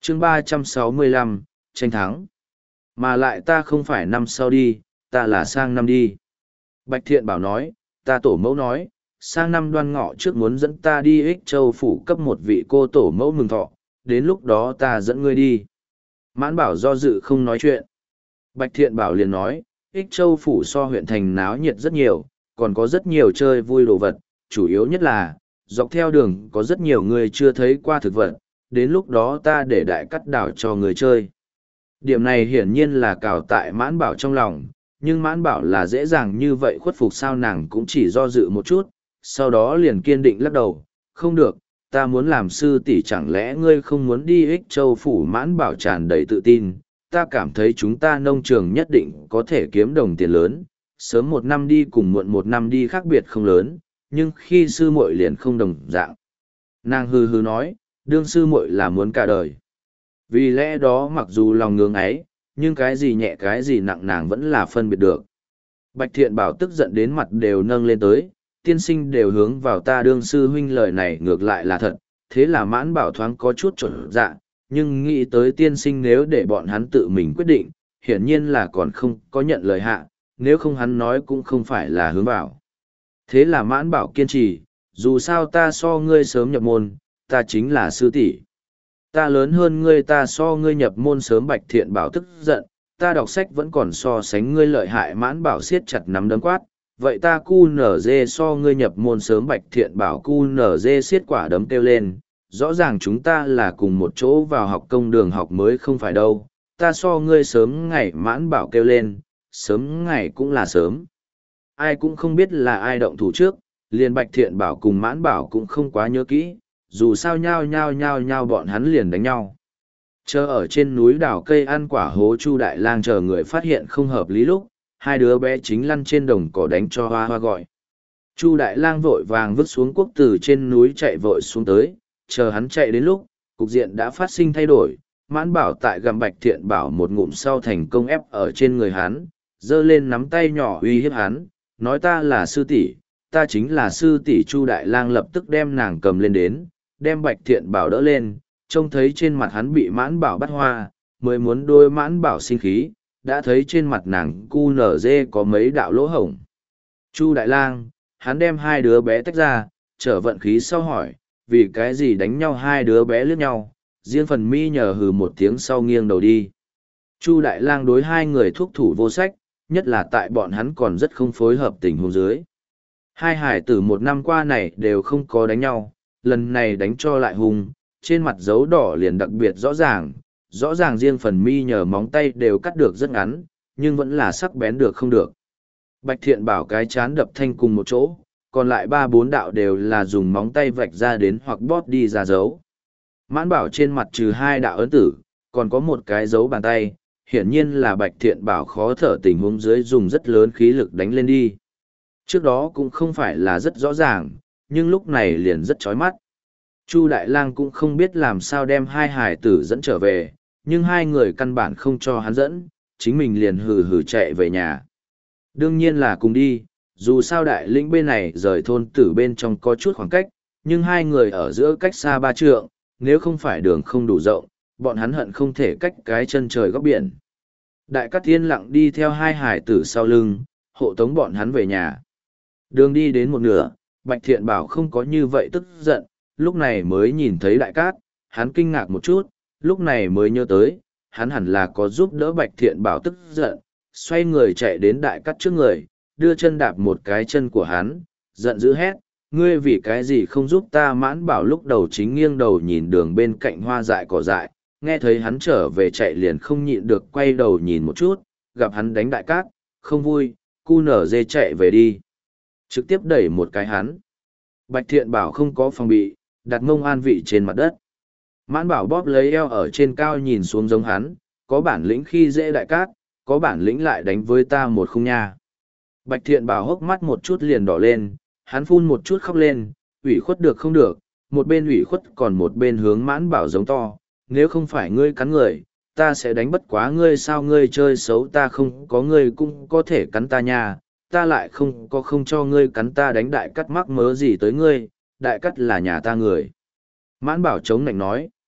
chương 365, tranh thắng. Mà lại ta không phải năm sau đi, ta là sang năm đi. Bạch Thiện Bảo nói, ta tổ mẫu nói, sang năm Đoan Ngọ trước muốn dẫn ta đi Ích Châu phủ cấp một vị cô tổ mẫu mừng thọ, đến lúc đó ta dẫn ngươi đi. Mãn Bảo do dự không nói chuyện. Bạch Thiện Bảo liền nói, Ích Châu phủ so huyện thành náo nhiệt rất nhiều, còn có rất nhiều chơi vui đồ vật, chủ yếu nhất là, dọc theo đường có rất nhiều người chưa thấy qua thực vật, đến lúc đó ta để đại cắt đảo cho người chơi. Điểm này hiển nhiên là cào tại Mãn Bảo trong lòng, nhưng Mãn Bảo là dễ dàng như vậy khuất phục sao nàng cũng chỉ do dự một chút, sau đó liền kiên định lắc đầu, không được, ta muốn làm sư tỷ, chẳng lẽ ngươi không muốn đi Ích Châu phủ? Mãn Bảo tràn đầy tự tin, ta cảm thấy chúng ta nông trường nhất định có thể kiếm đồng tiền lớn, sớm một năm đi cùng muộn một năm đi khác biệt không lớn, nhưng khi sư muội liền không đồng dạng. Nàng hừ hừ nói, đương sư muội là muốn cả đời. Vì lẽ đó mặc dù lòng ngưỡng ấy, nhưng cái gì nhẹ cái gì nặng nàng vẫn là phân biệt được. Bạch Thiện Bảo tức giận đến mặt đều nâng lên tới, tiên sinh đều hướng vào ta đương sư huynh, lời này ngược lại là thật, thế là Mãn Bảo thoáng có chút chuẩn dạ, nhưng nghĩ tới tiên sinh nếu để bọn hắn tự mình quyết định, hiển nhiên là còn không có nhận lời hạ, nếu không hắn nói cũng không phải là hướng vào. Thế là Mãn Bảo kiên trì, dù sao ta so ngươi sớm nhập môn, ta chính là sư tỷ. Ta lớn hơn ngươi, ta so ngươi nhập môn sớm. Bạch Thiện Bảo tức giận, ta đọc sách vẫn còn so sánh ngươi lợi hại. Mãn Bảo siết chặt nắm đấm quát, vậy ta cu nở dê so ngươi nhập môn sớm. Bạch Thiện Bảo cu nở dê siết quả đấm kêu lên, rõ ràng chúng ta là cùng một chỗ vào học công đường học mới không phải đâu, ta so ngươi sớm ngày. Mãn Bảo kêu lên, sớm ngày cũng là sớm. Ai cũng không biết là ai động thủ trước, liền Bạch Thiện Bảo cùng Mãn Bảo cũng không quá nhớ kỹ, dù sao nhao bọn hắn liền đánh nhau. Chờ ở trên núi đảo cây ăn quả hố, Chu Đại Lang chờ người phát hiện không hợp lý lúc, hai đứa bé chính lăn trên đồng cỏ đánh cho hoa hoa gọi. Chu Đại Lang vội vàng vứt xuống cuốc từ trên núi chạy vội xuống tới, chờ hắn chạy đến lúc, cục diện đã phát sinh thay đổi. Mãn Bảo tại gặm Bạch Thiện Bảo một ngụm sau thành công ép ở trên người hắn, giơ lên nắm tay nhỏ uy hiếp hắn, nói ta là sư tỷ, ta chính là sư tỷ. Chu Đại Lang lập tức đem nàng cầm lên đến, đem Bạch Thiện Bảo đỡ lên, trông thấy trên mặt hắn bị Mãn Bảo bắt hoa, mới muốn đôi Mãn Bảo sinh khí, đã thấy trên mặt nàng cu nở dê có mấy đạo lỗ hổng. Chu Đại Lang, hắn đem hai đứa bé tách ra, trở vận khí sau hỏi, vì cái gì đánh nhau? Hai đứa bé liếc nhau, riêng phần mi nhờ hừ một tiếng sau nghiêng đầu đi. Chu Đại Lang đối hai người thuốc thủ vô sách, nhất là tại bọn hắn còn rất không phối hợp tình huống dưới. Hai hải tử một năm qua này đều không có đánh nhau, lần này đánh cho lại hung, trên mặt dấu đỏ liền đặc biệt rõ ràng riêng phần mi nhờ móng tay đều cắt được rất ngắn, nhưng vẫn là sắc bén được không được. Bạch Thiện Bảo cái chán đập thanh cùng một chỗ, còn lại 3-4 đạo đều là dùng móng tay vạch ra đến hoặc bóp đi ra dấu. Mãn Bảo trên mặt trừ 2 đạo ấn tử, còn có một cái dấu bàn tay, hiển nhiên là Bạch Thiện Bảo khó thở tình huống dưới dùng rất lớn khí lực đánh lên đi. Trước đó cũng không phải là rất rõ ràng, nhưng lúc này liền rất chói mắt. Chu Đại Lang cũng không biết làm sao đem hai hải tử dẫn trở về, nhưng hai người căn bản không cho hắn dẫn, chính mình liền hừ hừ chạy về nhà. Đương nhiên là cùng đi, dù sao đại lĩnh bên này rời thôn tử bên trong có chút khoảng cách, nhưng hai người ở giữa cách xa 3 trượng, nếu không phải đường không đủ rộng, bọn hắn hận không thể cách cái chân trời góc biển. Đại Cát Thiên lặng đi theo hai hải tử sau lưng, hộ tống bọn hắn về nhà. Đường đi đến một nửa, Bạch Thiện Bảo không có như vậy tức giận, lúc này mới nhìn thấy Đại Cát, hắn kinh ngạc một chút, lúc này mới nhớ tới, hắn hẳn là có giúp đỡ Bạch Thiện Bảo tức giận, xoay người chạy đến Đại Cát trước người, đưa chân đạp một cái chân của hắn, giận dữ hét, ngươi vì cái gì không giúp ta? Mãn Bảo lúc đầu chính nghiêng đầu nhìn đường bên cạnh hoa dại cỏ dại, nghe thấy hắn trở về chạy liền không nhịn được quay đầu nhìn một chút, gặp hắn đánh Đại Cát, không vui, cu nở dê chạy về đi. Trực tiếp đẩy một cái hắn. Bạch Thiện Bảo không có phòng bị, đặt mông an vị trên mặt đất. Mãn Bảo bóp lấy eo ở trên cao nhìn xuống giống hắn, có bản lĩnh khi dễ Đại Cát, có bản lĩnh lại đánh với ta một khung nha. Bạch Thiện Bảo hốc mắt một chút liền đỏ lên, hắn phun một chút khóc lên, ủy khuất được không được, một bên ủy khuất còn một bên hướng Mãn Bảo giống to, nếu không phải ngươi cắn người, ta sẽ đánh bất quá ngươi. Sao ngươi chơi xấu? Ta không có ngươi cũng có thể cắn ta nha, ta lại không cho ngươi cắn ta. Đánh Đại Cát mắc mớ gì tới ngươi, Đại Cát là nhà ta người. Mãn Bảo chống nạnh nói,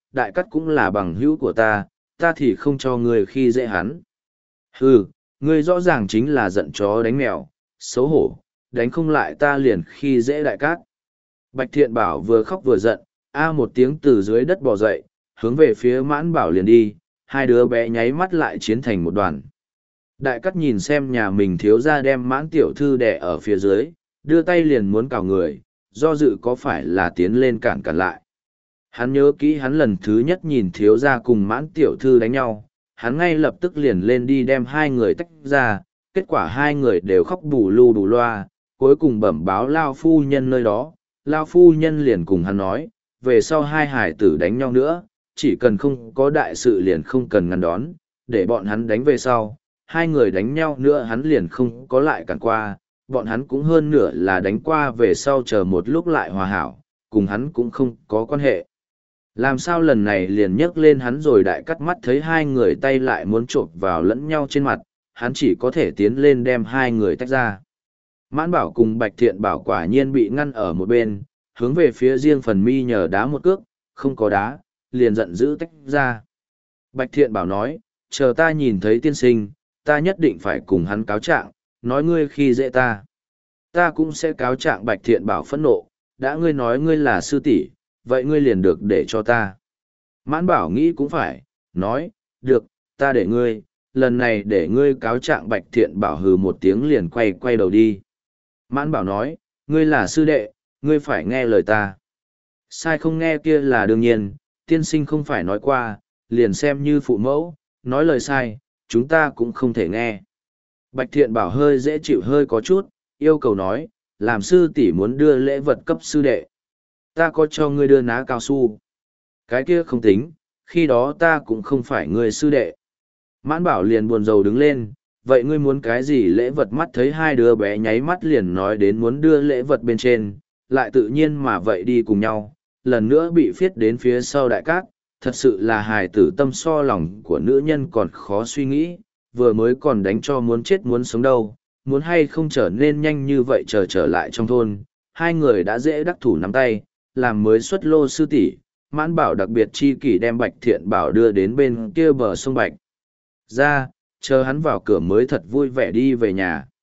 đại cắt cũng là bằng hữu của ta thì không cho ngươi khi dễ hắn. Hừ, ngươi rõ ràng chính là giận chó đánh mèo, xấu hổ, đánh không lại ta liền khi dễ đại cát. Bạch Thiện Bảo vừa khóc vừa giận, một tiếng từ dưới đất bò dậy, hướng về phía Mãn Bảo liền đi, hai đứa bé nháy mắt lại chiến thành một đoàn. Đại cát nhìn xem nhà mình thiếu ra đem Mãn tiểu thư đè ở phía dưới, đưa tay liền muốn cào người, do dự có phải là tiến lên cản lại. Hắn nhớ kỹ hắn lần thứ nhất nhìn thiếu ra cùng Mãn tiểu thư đánh nhau, hắn ngay lập tức liền lên đi đem hai người tách ra, kết quả hai người đều khóc bù lu bù loa, cuối cùng bẩm báo Lao phu nhân nơi đó, Lao phu nhân liền cùng hắn nói, về sau hai hải tử đánh nhau nữa, chỉ cần không có đại sự liền không cần ngăn đón, để bọn hắn đánh về sau, hai người đánh nhau nữa hắn liền không có lại cản qua, bọn hắn cũng hơn nửa là đánh qua về sau chờ một lúc lại hòa hảo, cùng hắn cũng không có quan hệ. Làm sao lần này liền nhấc lên hắn rồi đại cắt mắt thấy hai người tay lại muốn chộp vào lẫn nhau trên mặt, hắn chỉ có thể tiến lên đem hai người tách ra. Mãn Bảo cùng Bạch Thiện Bảo quả nhiên bị ngăn ở một bên, hướng về phía riêng phần mi nhờ đá một cước, không có đá, liền giận dữ tách ra. Bạch Thiện Bảo nói, chờ ta nhìn thấy tiên sinh, ta nhất định phải cùng hắn cáo trạng, nói ngươi khi dễ ta. Ta cũng sẽ cáo trạng. Bạch Thiện Bảo phẫn nộ, đã ngươi nói ngươi là sư tỷ, vậy ngươi liền được để cho ta. Mãn Bảo nghĩ cũng phải, nói, được, ta để ngươi, lần này để ngươi cáo trạng. Bạch Thiện Bảo hừ một tiếng liền quay đầu đi. Mãn Bảo nói, ngươi là sư đệ, ngươi phải nghe lời ta. Sai không nghe kia là đương nhiên, tiên sinh không phải nói qua, liền xem như phụ mẫu, nói lời sai, chúng ta cũng không thể nghe. Bạch Thiện Bảo hơi dễ chịu hơi có chút, yêu cầu nói, làm sư tỷ muốn đưa lễ vật cấp sư đệ. Ta có cho ngươi đưa ná cao su. Cái kia không tính, khi đó ta cũng không phải người sư đệ. Mãn Bảo liền buồn rầu đứng lên, vậy ngươi muốn cái gì lễ vật? Mắt thấy hai đứa bé nháy mắt liền nói đến muốn đưa lễ vật bên trên, lại tự nhiên mà vậy đi cùng nhau, lần nữa bị phiết đến phía sau đại cát, thật sự là hài tử tâm so lòng của nữ nhân còn khó suy nghĩ, vừa mới còn đánh cho muốn chết muốn sống đâu, muốn hay không trở nên nhanh như vậy trở lại trong thôn, hai người đã dễ đắc thủ nắm tay, làm mới xuất lô sư tỷ. Mãn Bảo đặc biệt chi kỷ đem Bạch Thiện Bảo đưa đến bên kia bờ sông Bạch ra, chờ hắn vào cửa mới thật vui vẻ đi về nhà.